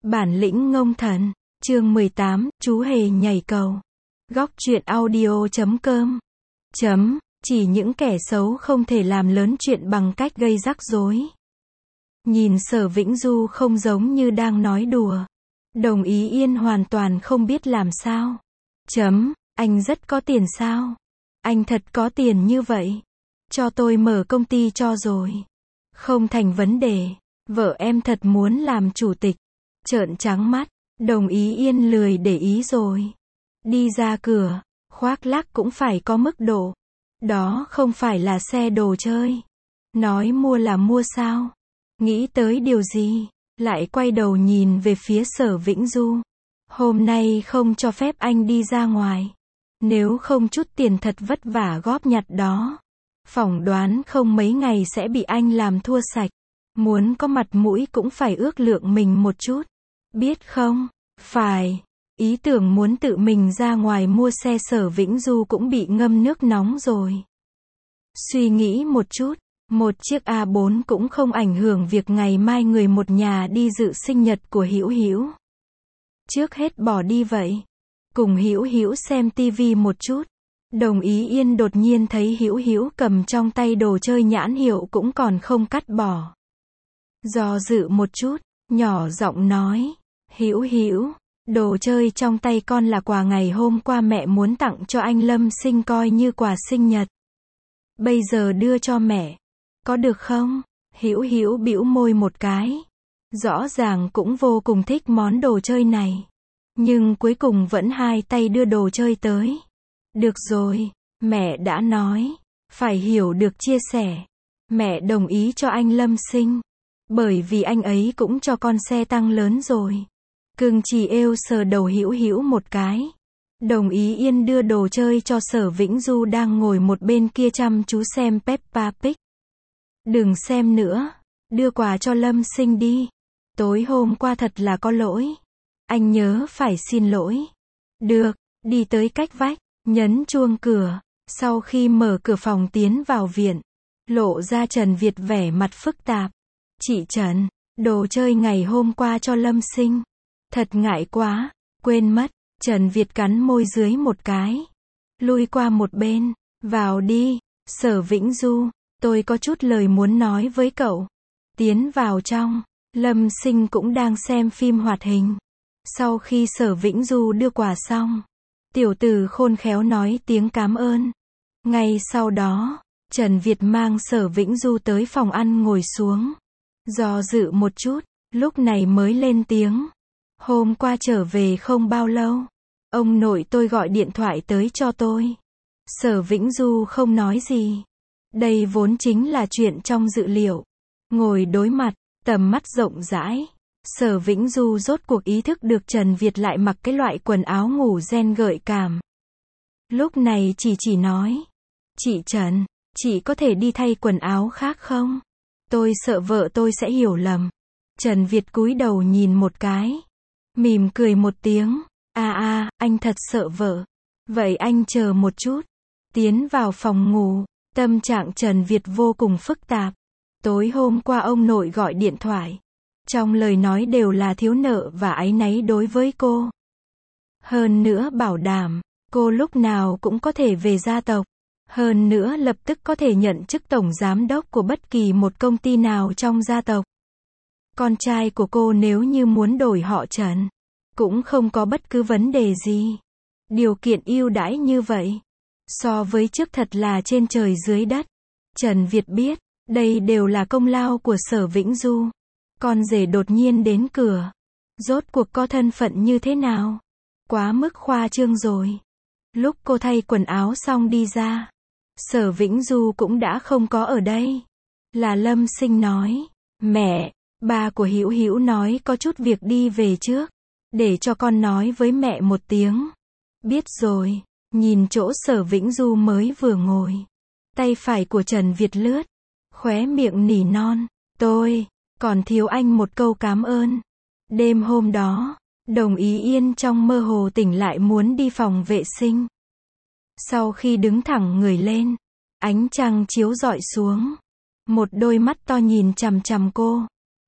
Bản lĩnh ngông thần, chương 18, chú hề nhảy cầu. Góc truyện audio.com. Chỉ những kẻ xấu không thể làm lớn chuyện bằng cách gây rắc rối. Nhìn Sở Vĩnh Du không giống như đang nói đùa. Đồng Ý Yên hoàn toàn không biết làm sao. Anh rất có tiền sao? Anh thật có tiền như vậy? Cho tôi mở công ty cho rồi. Không thành vấn đề. Vợ em thật muốn làm chủ tịch. Trợn trắng mắt, Đồng Ý Yên lười để ý rồi. Đi ra cửa, khoác lác cũng phải có mức độ. Đó không phải là xe đồ chơi. Nói mua là mua sao? Nghĩ tới điều gì? Lại quay đầu nhìn về phía Sở Vĩnh Du. Hôm nay không cho phép anh đi ra ngoài. Nếu không chút tiền thật vất vả góp nhặt đó. Phỏng đoán không mấy ngày sẽ bị anh làm thua sạch. Muốn có mặt mũi cũng phải ước lượng mình một chút. Biết không? Phải. Ý tưởng muốn tự mình ra ngoài mua xe Sở Vĩnh Du cũng bị ngâm nước nóng rồi. Suy nghĩ một chút, một chiếc A4 cũng không ảnh hưởng việc ngày mai người một nhà đi dự sinh nhật của Hữu Hữu. Trước hết bỏ đi vậy. Cùng Hữu Hữu xem tivi một chút. Đồng Ý Yên đột nhiên thấy Hữu Hữu cầm trong tay đồ chơi nhãn hiệu cũng còn không cắt bỏ. Do dự một chút, nhỏ giọng nói, Hữu Hữu, đồ chơi trong tay con là quà ngày hôm qua mẹ muốn tặng cho anh Lâm Sinh coi như quà sinh nhật. Bây giờ đưa cho mẹ, có được không? Hữu Hữu bĩu môi một cái. Rõ ràng cũng vô cùng thích món đồ chơi này. Nhưng cuối cùng vẫn hai tay đưa đồ chơi tới. Được rồi, mẹ đã nói, phải hiểu được chia sẻ. Mẹ đồng ý cho anh Lâm Sinh. Bởi vì anh ấy cũng cho con xe tăng lớn rồi. Cưng chỉ êu sờ đầu Hữu Hữu một cái. Đồng Ý Yên đưa đồ chơi cho Sở Vĩnh Du đang ngồi một bên kia chăm chú xem Peppa Pig. Đừng xem nữa, đưa quà cho Lâm Sinh đi. Tối hôm qua thật là có lỗi. Anh nhớ phải xin lỗi. Được, đi tới cách vách, nhấn chuông cửa. Sau khi mở cửa phòng tiến vào viện, lộ ra Trần Việt vẻ mặt phức tạp. Chị Trần, đồ chơi ngày hôm qua cho Lâm Sinh. Thật ngại quá, quên mất. Trần Việt cắn môi dưới một cái. Lui qua một bên, vào đi. Sở Vĩnh Du, tôi có chút lời muốn nói với cậu. Tiến vào trong, Lâm Sinh cũng đang xem phim hoạt hình. Sau khi Sở Vĩnh Du đưa quà xong, tiểu tử khôn khéo nói tiếng cảm ơn. Ngay sau đó, Trần Việt mang Sở Vĩnh Du tới phòng ăn ngồi xuống. Do dự một chút, lúc này mới lên tiếng. Hôm qua trở về không bao lâu, ông nội tôi gọi điện thoại tới cho tôi. Sở Vĩnh Du không nói gì. Đây vốn chính là chuyện trong dự liệu. Ngồi đối mặt, tầm mắt rộng rãi. Sở Vĩnh Du rốt cuộc ý thức được Trần Việt lại mặc cái loại quần áo ngủ ren gợi cảm. Lúc này chỉ nói. Chị Trần, chị có thể đi thay quần áo khác không? Tôi sợ vợ tôi sẽ hiểu lầm. Trần Việt cúi đầu nhìn một cái. Mỉm cười một tiếng. Anh thật sợ vợ. Vậy anh chờ một chút. Tiến vào phòng ngủ. Tâm trạng Trần Việt vô cùng phức tạp. Tối hôm qua ông nội gọi điện thoại. Trong lời nói đều là thiếu nợ và áy náy đối với cô. Hơn nữa bảo đảm, cô lúc nào cũng có thể về gia tộc. Hơn nữa lập tức có thể nhận chức tổng giám đốc của bất kỳ một công ty nào trong gia tộc. Con trai của cô nếu như muốn đổi họ Trần, cũng không có bất cứ vấn đề gì. Điều kiện ưu đãi như vậy, so với trước thật là trên trời dưới đất. Trần Việt biết, đây đều là công lao của Sở Vĩnh Du. Con rể đột nhiên đến cửa. Rốt cuộc có thân phận như thế nào? Quá mức khoa trương rồi. Lúc cô thay quần áo xong đi ra, Sở Vĩnh Du cũng đã không có ở đây. Là Lâm Sinh nói. Mẹ, ba của Hữu Hữu nói có chút việc đi về trước. Để cho con nói với mẹ một tiếng. Biết rồi. Nhìn chỗ Sở Vĩnh Du mới vừa ngồi. Tay phải của Trần Việt lướt. Khóe miệng nỉ non. Tôi còn thiếu anh một câu cảm ơn. Đêm hôm đó, Đồng Ý Yên trong mơ hồ tỉnh lại muốn đi phòng vệ sinh. Sau khi đứng thẳng người lên, ánh trăng chiếu rọi xuống. Một đôi mắt to nhìn chằm chằm cô.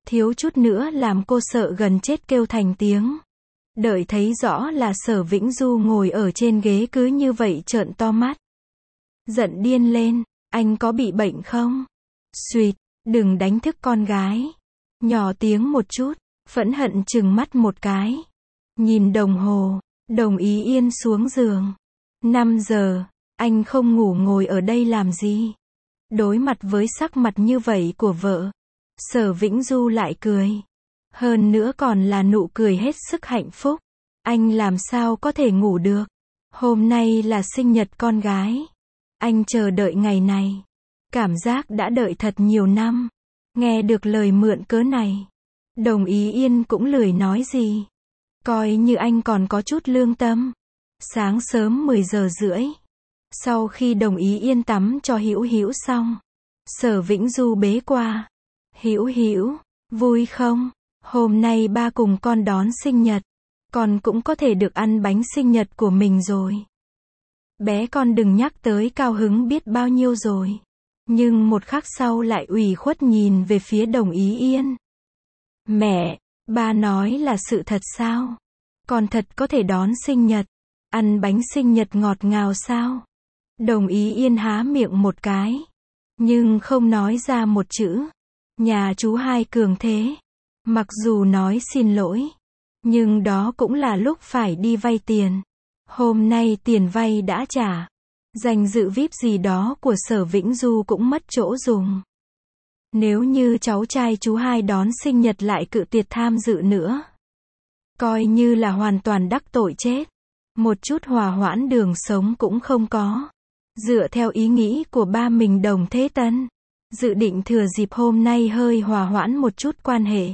Thiếu chút nữa làm cô sợ gần chết kêu thành tiếng. Đợi thấy rõ là Sở Vĩnh Du ngồi ở trên ghế cứ như vậy trợn to mắt. Giận điên lên, anh có bị bệnh không? Xuyệt, đừng đánh thức con gái. Nhỏ tiếng một chút, phẫn hận trừng mắt một cái. Nhìn đồng hồ, Đồng Ý Yên xuống giường. 5 giờ, anh không ngủ ngồi ở đây làm gì? Đối mặt với sắc mặt như vậy của vợ, Sở Vĩnh Du lại cười. Hơn nữa còn là nụ cười hết sức hạnh phúc. Anh làm sao có thể ngủ được? Hôm nay là sinh nhật con gái. Anh chờ đợi ngày này. Cảm giác đã đợi thật nhiều năm. Nghe được lời mượn cớ này, Đồng Ý Yên cũng lười nói gì. Coi như anh còn có chút lương tâm. Sáng sớm 10 giờ rưỡi. Sau khi Đồng Ý Yên tắm cho Hữu Hữu xong, Sở Vĩnh Du bế qua. Hữu Hữu, vui không? Hôm nay ba cùng con đón sinh nhật. Con cũng có thể được ăn bánh sinh nhật của mình rồi. Bé con đừng nhắc tới cao hứng biết bao nhiêu rồi. Nhưng một khắc sau lại ủy khuất nhìn về phía Đồng Ý Yên. Mẹ, ba nói là sự thật sao? Con thật có thể đón sinh nhật, ăn bánh sinh nhật ngọt ngào sao? Đồng Ý Yên há miệng một cái, nhưng không nói ra một chữ. Nhà chú hai cường thế. Mặc dù nói xin lỗi, nhưng đó cũng là lúc phải đi vay tiền. Hôm nay tiền vay đã trả. Danh dự VIP gì đó của Sở Vĩnh Du cũng mất chỗ dùng. Nếu như cháu trai chú hai đón sinh nhật lại cự tuyệt tham dự nữa, coi như là hoàn toàn đắc tội chết. Một chút hòa hoãn đường sống cũng không có. Dựa theo ý nghĩ của ba mình Đồng Thế Tân, dự định thừa dịp hôm nay hơi hòa hoãn một chút quan hệ.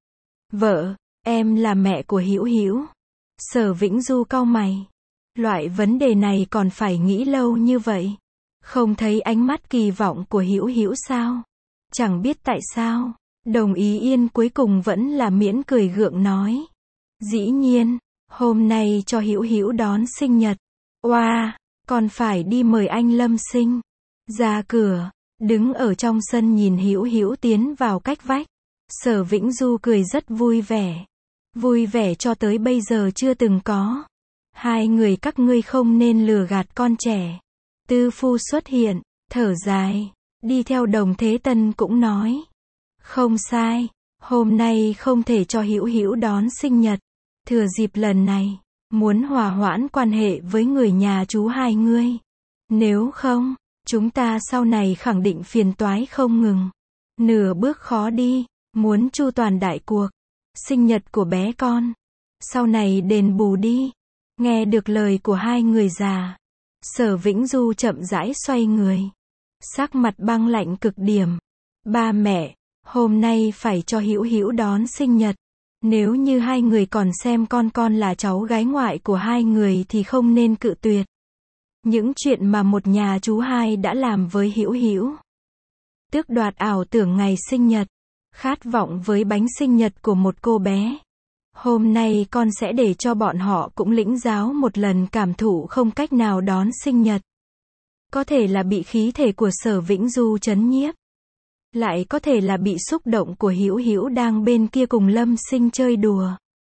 Vợ, em là mẹ của Hữu Hữu. Sở Vĩnh Du cau mày. Loại vấn đề này còn phải nghĩ lâu như vậy. Không thấy ánh mắt kỳ vọng của Hữu Hữu sao? Chẳng biết tại sao, Đồng Ý Yên cuối cùng vẫn là miễn cười gượng nói. Dĩ nhiên, hôm nay cho Hữu Hữu đón sinh nhật. Oa, còn phải đi mời anh Lâm Sinh. Ra cửa, đứng ở trong sân nhìn Hữu Hữu tiến vào cách vách. Sở Vĩnh Du cười rất vui vẻ. Vui vẻ cho tới bây giờ chưa từng có. Hai người các ngươi không nên lừa gạt con trẻ. Tư phu xuất hiện, thở dài, đi theo Đồng Thế Tân cũng nói. Không sai, hôm nay không thể cho Hữu Hữu đón sinh nhật. Thừa dịp lần này, muốn hòa hoãn quan hệ với người nhà chú hai ngươi. Nếu không, chúng ta sau này khẳng định phiền toái không ngừng. Nửa bước khó đi, muốn chu toàn đại cuộc. Sinh nhật của bé con. Sau này đền bù đi. Nghe được lời của hai người già, Sở Vĩnh Du chậm rãi xoay người. Sắc mặt băng lạnh cực điểm. Ba mẹ, hôm nay phải cho Hữu Hữu đón sinh nhật. Nếu như hai người còn xem con là cháu gái ngoại của hai người thì không nên cự tuyệt. Những chuyện mà một nhà chú hai đã làm với Hữu Hữu. Tước đoạt ảo tưởng ngày sinh nhật. Khát vọng với bánh sinh nhật của một cô bé. Hôm nay con sẽ để cho bọn họ cũng lĩnh giáo một lần cảm thụ không cách nào đón sinh nhật. Có thể là bị khí thể của Sở Vĩnh Du chấn nhiếp. Lại có thể là bị xúc động của Hữu Hữu đang bên kia cùng Lâm Sinh chơi đùa.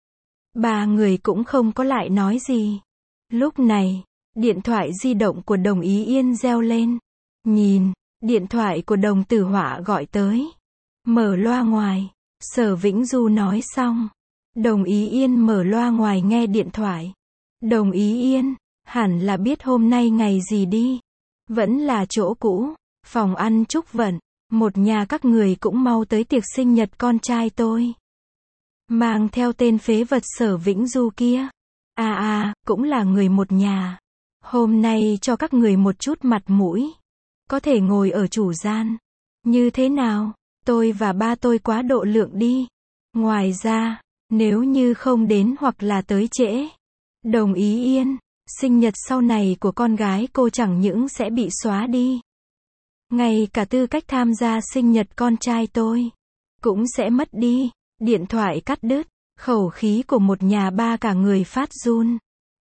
Ba người cũng không có lại nói gì. Lúc này, điện thoại di động của Đồng Ý Yên reo lên. Nhìn, điện thoại của Đồng Tử Họa gọi tới. Mở loa ngoài, Sở Vĩnh Du nói xong. Đồng Ý Yên mở loa ngoài nghe điện thoại. Đồng Ý Yên, hẳn là biết hôm nay ngày gì đi. Vẫn là chỗ cũ, phòng ăn Trúc Vận. Một nhà các người cũng mau tới tiệc sinh nhật con trai tôi. Mang theo tên phế vật Sở Vĩnh Du kia. Cũng là người một nhà. Hôm nay cho các người một chút mặt mũi. Có thể ngồi ở chủ gian. Như thế nào? Tôi và ba tôi quá độ lượng đi. Ngoài ra, nếu như không đến hoặc là tới trễ, Đồng Ý Yên, sinh nhật sau này của con gái cô chẳng những sẽ bị xóa đi. Ngay cả tư cách tham gia sinh nhật con trai tôi cũng sẽ mất đi. Điện thoại cắt đứt. Khẩu khí của một nhà ba cả người phát run.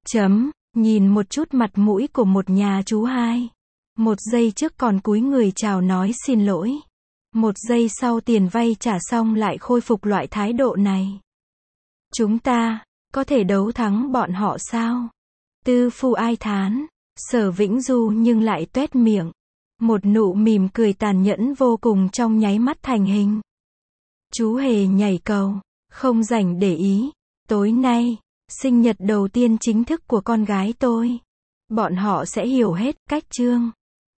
Nhìn một chút mặt mũi của một nhà chú hai. Một giây trước còn cúi người chào nói xin lỗi. Một giây sau tiền vay trả xong lại khôi phục loại thái độ này. Chúng ta, có thể đấu thắng bọn họ sao? Tư Phu ai thán. Sở Vĩnh Du nhưng lại tuét miệng. Một nụ mỉm cười tàn nhẫn vô cùng trong nháy mắt thành hình. Chú hề nhảy cầu. Không rảnh để ý. Tối nay, sinh nhật đầu tiên chính thức của con gái tôi. Bọn họ sẽ hiểu hết cách chương.